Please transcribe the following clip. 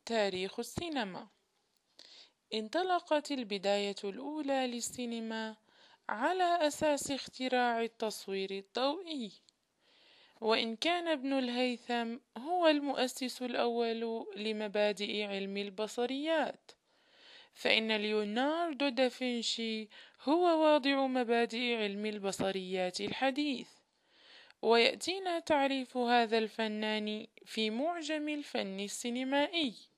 تاريخ السينما. انطلقت البداية الأولى للسينما على أساس اختراع التصوير الضوئي، وإن كان ابن الهيثم هو المؤسس الأول لمبادئ علم البصريات، فإن ليوناردو دافنشي هو واضع مبادئ علم البصريات الحديث. ويأتينا تعريف هذا الفنان في معجم الفن السينمائي: